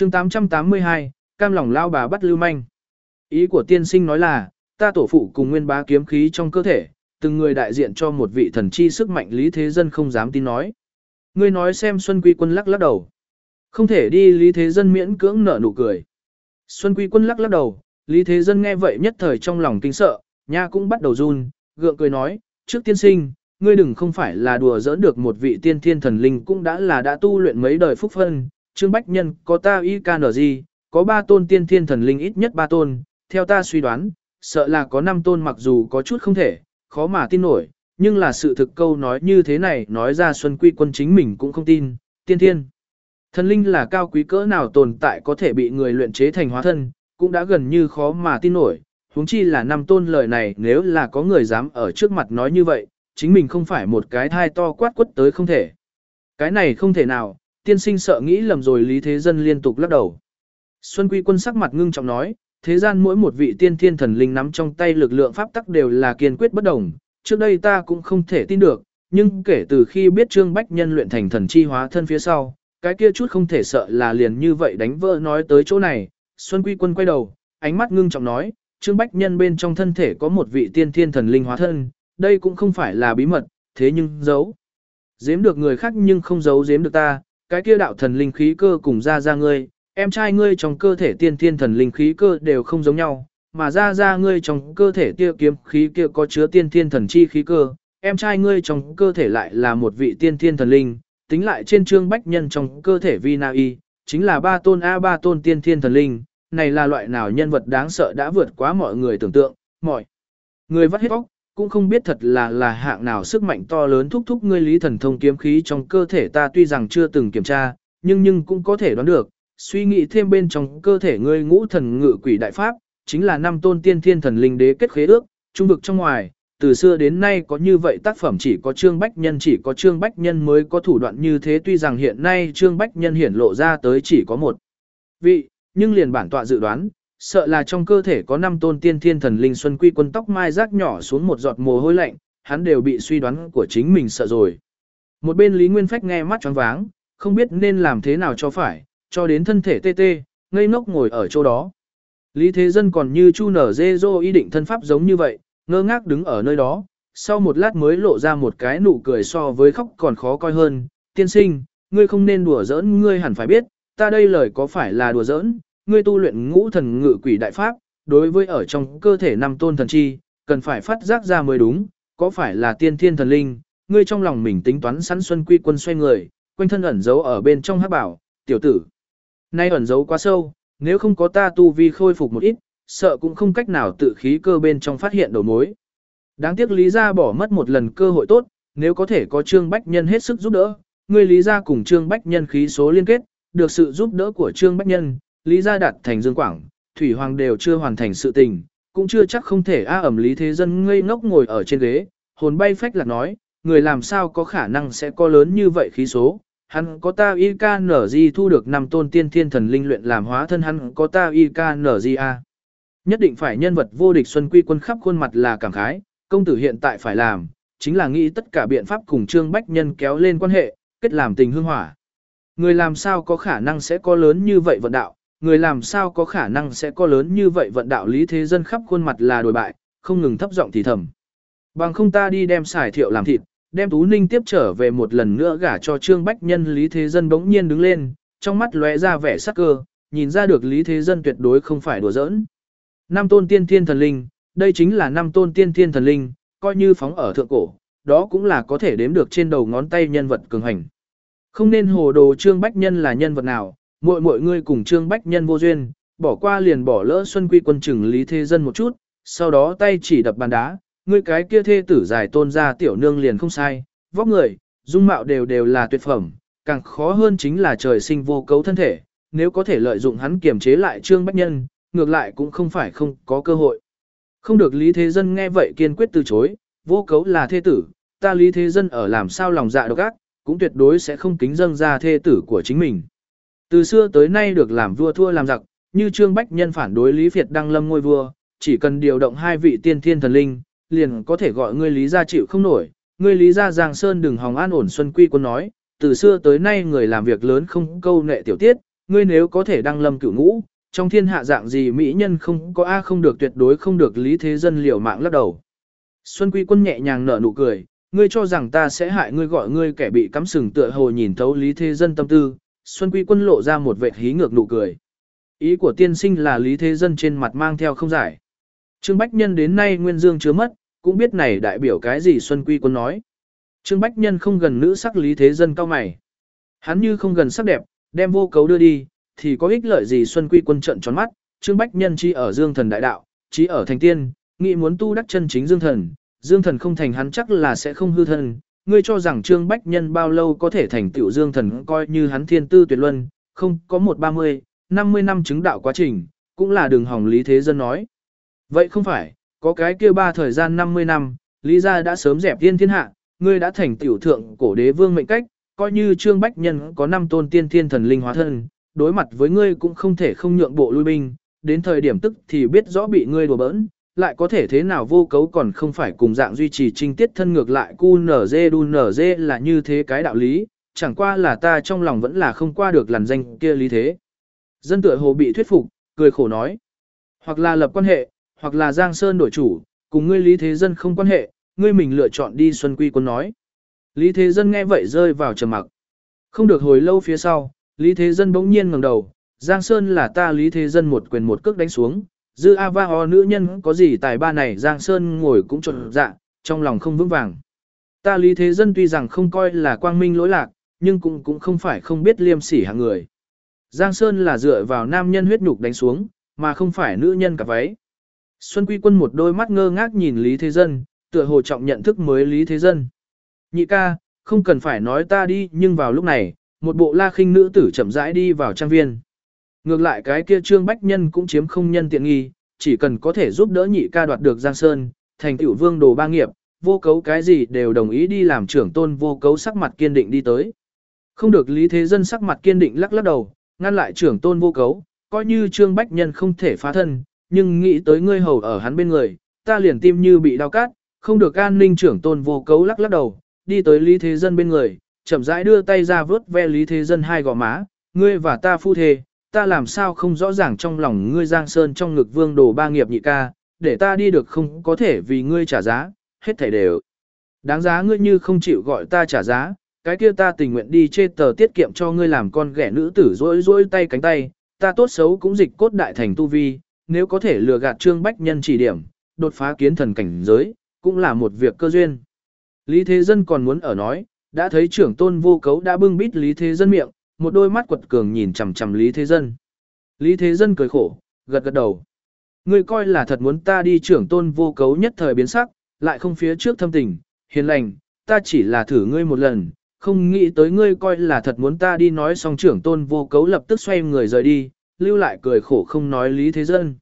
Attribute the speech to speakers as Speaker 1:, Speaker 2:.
Speaker 1: chương 882, cam lòng lao bà bắt lưu manh. Ý của tiên sinh nói là, ta tổ phụ cùng nguyên bá kiếm khí trong cơ thể, từng người đại diện cho một vị thần chi sức mạnh Lý Thế Dân không dám tin nói. Ngươi nói xem. Xuân Quy Quân lắc lắc đầu. Không thể đi. Lý Thế Dân miễn cưỡng nở nụ cười. Xuân Quy Quân lắc lắc đầu, Lý Thế Dân nghe vậy nhất thời trong lòng kinh sợ, nha cũng bắt đầu run, gượng cười nói, trước tiên sinh, ngươi đừng không phải là đùa giỡn được một vị tiên thiên thần linh cũng đã tu luyện mấy đời phúc phân, Trương Bách Nhân có ta IKNG, có 3 tôn tiên thiên thần linh ít nhất 3 tôn, theo ta suy đoán, sợ là có 5 tôn mặc dù có chút không thể, khó mà tin nổi, nhưng là sự thực câu nói như thế này nói ra Xuân Quy Quân chính mình cũng không tin, tiên thiên. Thần linh là cao quý cỡ nào tồn tại có thể bị người luyện chế thành hóa thân, cũng đã gần như khó mà tin nổi, huống chi là 5 tôn lời này nếu là có người dám ở trước mặt nói như vậy, chính mình không phải một cái thai to quát quất tới không thể. Cái này không thể nào, tiên sinh sợ nghĩ lầm rồi. Lý Thế Dân liên tục lắc đầu. Xuân Quy Quân sắc mặt ngưng trọng nói, thế gian mỗi một vị tiên thiên thần linh nắm trong tay lực lượng pháp tắc đều là kiên quyết bất đồng, trước đây ta cũng không thể tin được, nhưng kể từ khi biết Trương Bách Nhân luyện thành thần chi hóa thân phía sau, cái kia chút không thể sợ là liền như vậy đánh vỡ. Nói tới chỗ này, Xuân Quy Quân quay đầu, ánh mắt ngưng trọng nói, Trương Bách Nhân bên trong thân thể có một vị tiên thiên thần linh hóa thân, đây cũng không phải là bí mật, thế nhưng giấu giếm được người khác nhưng không giấu giếm được ta, cái kia đạo thần linh khí cơ cùng ra ngươi, em trai ngươi trong cơ thể tiên thiên thần linh khí cơ đều không giống nhau, mà ra ngươi trong cơ thể kia kiếm khí kia có chứa tiên thiên thần chi khí cơ, em trai ngươi trong cơ thể lại là một vị tiên thiên thần linh, tính lại trên Trương Bách Nhân trong cơ thể Vina Y, chính là 3 tôn tiên thiên thần linh, này là loại nào nhân vật đáng sợ đã vượt quá mọi người tưởng tượng, mọi người vắt hết óc, cũng không biết thật là hạng nào sức mạnh to lớn thúc thúc ngươi Lý Thần Thông kiếm khí trong cơ thể ta tuy rằng chưa từng kiểm tra, nhưng cũng có thể đoán được, suy nghĩ thêm bên trong cơ thể ngươi ngũ thần ngự quỷ đại pháp, chính là 5 tôn tiên thiên thần linh đế kết khế ước, trung vực trong ngoài, từ xưa đến nay có như vậy tác phẩm chỉ có Trương Bách Nhân mới có thủ đoạn như thế, tuy rằng hiện nay Trương Bách Nhân hiển lộ ra tới chỉ có một vị, nhưng liền bản tọa dự đoán, sợ là trong cơ thể có 5 tôn tiên thiên thần linh. Xuân Quy Quân tóc mai rác nhỏ xuống một giọt mồ hôi lạnh, hắn đều bị suy đoán của chính mình sợ rồi. Một bên Lý Nguyên Phách nghe mắt choáng váng, không biết nên làm thế nào cho phải, cho đến thân thể tê tê, ngây ngốc ngồi ở chỗ đó. Lý Thế Dân còn như chu nở dê dô ý định thân pháp giống như vậy, ngơ ngác đứng ở nơi đó, sau một lát mới lộ ra một cái nụ cười so với khóc còn khó coi hơn, tiên sinh, ngươi không nên đùa giỡn, ngươi hẳn phải biết, ta đây lời có phải là đùa giỡn, ngươi tu luyện ngũ thần ngự quỷ đại pháp, đối với ở trong cơ thể 5 tôn thần chi, cần phải phát giác ra mới đúng, có phải là tiên thiên thần linh, ngươi trong lòng mình tính toán sẵn. Xuân Quy Quân xoay người, quanh thân ẩn giấu ở bên trong hắc bảo, tiểu tử, nay ẩn giấu quá sâu, nếu không có ta tu vi khôi phục một ít, sợ cũng không cách nào tự khí cơ bên trong phát hiện đầu mối. Đáng tiếc Lý gia bỏ mất một lần cơ hội tốt, nếu có thể có Trương Bách Nhân hết sức giúp đỡ, ngươi Lý gia cùng Trương Bách Nhân khí số liên kết, được sự giúp đỡ của Trương Bách Nhân, Lý gia đạt thành Dương Quảng, Thủy Hoàng đều chưa hoàn thành sự tình, cũng chưa chắc không thể ẩm. Lý Thế Dân ngây ngốc ngồi ở trên ghế, hồn bay phách lạc nói, người làm sao có khả năng sẽ có lớn như vậy khí số, hắn có ta IKNG thu được 5 tôn tiên thiên thần linh luyện làm hóa thân, hắn có ta IKNG a. Nhất định phải nhân vật vô địch. Xuân Quy Quân khắp khuôn mặt là cảm khái, công tử hiện tại phải làm, chính là nghĩ tất cả biện pháp cùng Trương Bách Nhân kéo lên quan hệ, kết làm tình hương hỏa. Người làm sao có khả năng sẽ có lớn như vậy vận đạo, người làm sao có khả năng sẽ có lớn như vậy vận đạo. Lý Thế Dân khắp khuôn mặt là đồi bại, không ngừng thấp giọng thì thầm. Bằng không ta đi đem Sải Thiệu làm thịt, đem Tú Ninh tiếp trở về một lần nữa gả cho Trương Bách Nhân. Lý Thế Dân bỗng nhiên đứng lên, trong mắt lóe ra vẻ sắc cơ, nhìn ra được Lý Thế Dân tuyệt đối không phải đùa giỡn. 5 tôn tiên thiên thần linh, đây chính là 5 tôn tiên thiên thần linh, coi như phóng ở thượng cổ, đó cũng là có thể đếm được trên đầu ngón tay nhân vật cường hành. Không nên hồ đồ. Trương Bách Nhân là nhân vật nào, mọi người cùng Trương Bách Nhân vô duyên, bỏ qua liền bỏ lỡ. Xuân Quy Quân chừng Lý Thế Dân một chút, sau đó tay chỉ đập bàn đá, ngươi cái kia thê tử giải tôn ra tiểu nương liền không sai, vóc người, dung mạo đều là tuyệt phẩm, càng khó hơn chính là trời sinh vô cấu thân thể, nếu có thể lợi dụng hắn kiềm chế lại Trương Bách Nhân, ngược lại cũng không phải không có cơ hội. Không được. Lý Thế Dân nghe vậy kiên quyết từ chối, vô cấu là thê tử, ta Lý Thế Dân ở làm sao lòng dạ độc ác, cũng tuyệt đối sẽ không kính dâng ra thê tử của chính mình. Từ xưa tới nay được làm vua thua làm giặc, như Trương Bách Nhân phản đối Lý Việt đăng lâm ngôi vua, chỉ cần điều động 2 vị tiên thiên thần linh, liền có thể gọi ngươi Lý gia chịu không nổi, ngươi Lý gia Giang Sơn đừng hòng an ổn. Xuân Quy Quân nói, từ xưa tới nay người làm việc lớn không câu nệ tiểu tiết, ngươi nếu có thể đăng lâm cửu ngũ, trong thiên hạ dạng gì mỹ nhân không có A không được tuyệt đối không được Lý Thế Dân liều mạng lắc đầu. Xuân Quy Quân nhẹ nhàng nở nụ cười, ngươi cho rằng ta sẽ hại ngươi gọi ngươi kẻ bị cắm sừng tựa hồ nhìn thấu Lý Thế Dân tâm tư, Xuân Quy Quân lộ ra một vệt hí ngược nụ cười. Ý của tiên sinh là Lý Thế Dân trên mặt mang theo không giải. Trương Bách Nhân đến nay nguyên dương chứa mất, cũng biết này đại biểu cái gì Xuân Quy Quân nói. Trương Bách Nhân không gần nữ sắc Lý Thế Dân cao mày. Hắn như không gần sắc đẹp, đem Vô Cấu đưa đi, thì có ích lợi gì Xuân Quy Quân trợn tròn mắt, Trương Bách Nhân chi ở Dương Thần đại đạo, chí ở thành tiên, nghĩ muốn tu đắc chân chính Dương Thần, Dương Thần không thành hắn chắc là sẽ không hư thân, ngươi cho rằng Trương Bách Nhân bao lâu có thể thành tựu Dương Thần coi như hắn thiên tư tuyệt luân, không có 30, 50 năm chứng đạo quá trình, cũng là đường hỏng Lý Thế Dân nói. Vậy không phải, có cái kia ba thời gian 50 năm, Lý gia đã sớm dẹp tiên thiên hạ, ngươi đã thành tiểu thượng cổ đế vương mệnh cách, coi như Trương Bách Nhân có 5 tôn tiên thiên thần linh hóa thân, đối mặt với ngươi cũng không thể không nhượng bộ lui binh, đến thời điểm tức thì biết rõ bị ngươi đùa bỡn, lại có thể thế nào Vô Cấu còn không phải cùng dạng duy trì trinh tiết thân ngược lại cu nở dê đu nở dê là như thế cái đạo lý, chẳng qua là ta trong lòng vẫn là không qua được làn danh kia Lý Thế. Dân tựa hồ bị thuyết phục, cười khổ nói, hoặc là lập quan hệ, hoặc là Giang Sơn đổi chủ, cùng ngươi Lý Thế Dân không quan hệ, ngươi mình lựa chọn đi. Xuân Quy Quân nói. Lý Thế Dân nghe vậy rơi vào trầm mặc. Không được hồi lâu phía sau, Lý Thế Dân bỗng nhiên ngẩng đầu, Giang Sơn là ta Lý Thế Dân một quyền một cước đánh xuống, dư a va ho nữ nhân có gì tài ba này Giang Sơn ngồi cũng trộn dạ, trong lòng không vững vàng. Ta Lý Thế Dân tuy rằng không coi là quang minh lỗi lạc, nhưng cũng không phải không biết liêm sỉ hạng người. Giang Sơn là dựa vào nam nhân huyết nhục đánh xuống, mà không phải nữ nhân cả váy. Xuân Quy Quân một đôi mắt ngơ ngác nhìn Lý Thế Dân, tựa hồ trọng nhận thức mới Lý Thế Dân. Nhị ca, không cần phải nói ta đi, nhưng vào lúc này, một bộ La Khinh nữ tử chậm rãi đi vào trang viên. Ngược lại cái kia Trương Bách Nhân cũng chiếm không nhân tiện nghi, chỉ cần có thể giúp đỡ nhị ca đoạt được Giang Sơn, thành tựu vương đồ ba nghiệp, Vô Cấu cái gì đều đồng ý đi làm trưởng tôn. Vô Cấu sắc mặt kiên định đi tới. Không được Lý Thế Dân sắc mặt kiên định lắc lắc đầu, ngăn lại trưởng tôn Vô Cấu, coi như Trương Bách Nhân không thể phá thân, nhưng nghĩ tới ngươi hầu ở hắn bên người, ta liền tim như bị đau cát, không được. An ninh trưởng tôn Vô Cấu lắc lắc đầu, đi tới Lý Thế Dân bên người, chậm rãi đưa tay ra vớt ve Lý Thế Dân hai gò má, ngươi và ta phu thề, ta làm sao không rõ ràng trong lòng ngươi Giang Sơn trong ngực vương đồ ba nghiệp nhị ca, để ta đi được không có thể vì ngươi trả giá, hết thảy đều đáng giá. Ngươi như không chịu gọi ta trả giá, cái kia ta tình nguyện đi chê tờ tiết kiệm cho ngươi làm con ghẻ nữ tử rỗi rỗi tay cánh tay, ta tốt xấu cũng dịch cốt đại thành tu vi, nếu có thể lừa gạt Trương Bách Nhân chỉ điểm, đột phá kiến thần cảnh giới, cũng là một việc cơ duyên. Lý Thế Dân còn muốn ở nói, đã thấy trưởng tôn Vô Cấu đã bưng bít Lý Thế Dân miệng, một đôi mắt quật cường nhìn chằm chằm Lý Thế Dân. Lý Thế Dân cười khổ, gật gật đầu. Ngươi coi là thật muốn ta đi. Trưởng tôn Vô Cấu nhất thời biến sắc, lại không phía trước thâm tình, hiền lành, ta chỉ là thử ngươi một lần, không nghĩ tới ngươi coi là thật muốn ta đi. Nói xong trưởng tôn Vô Cấu lập tức xoay người rời đi, lưu lại cười khổ không nói Lý Thế Dân.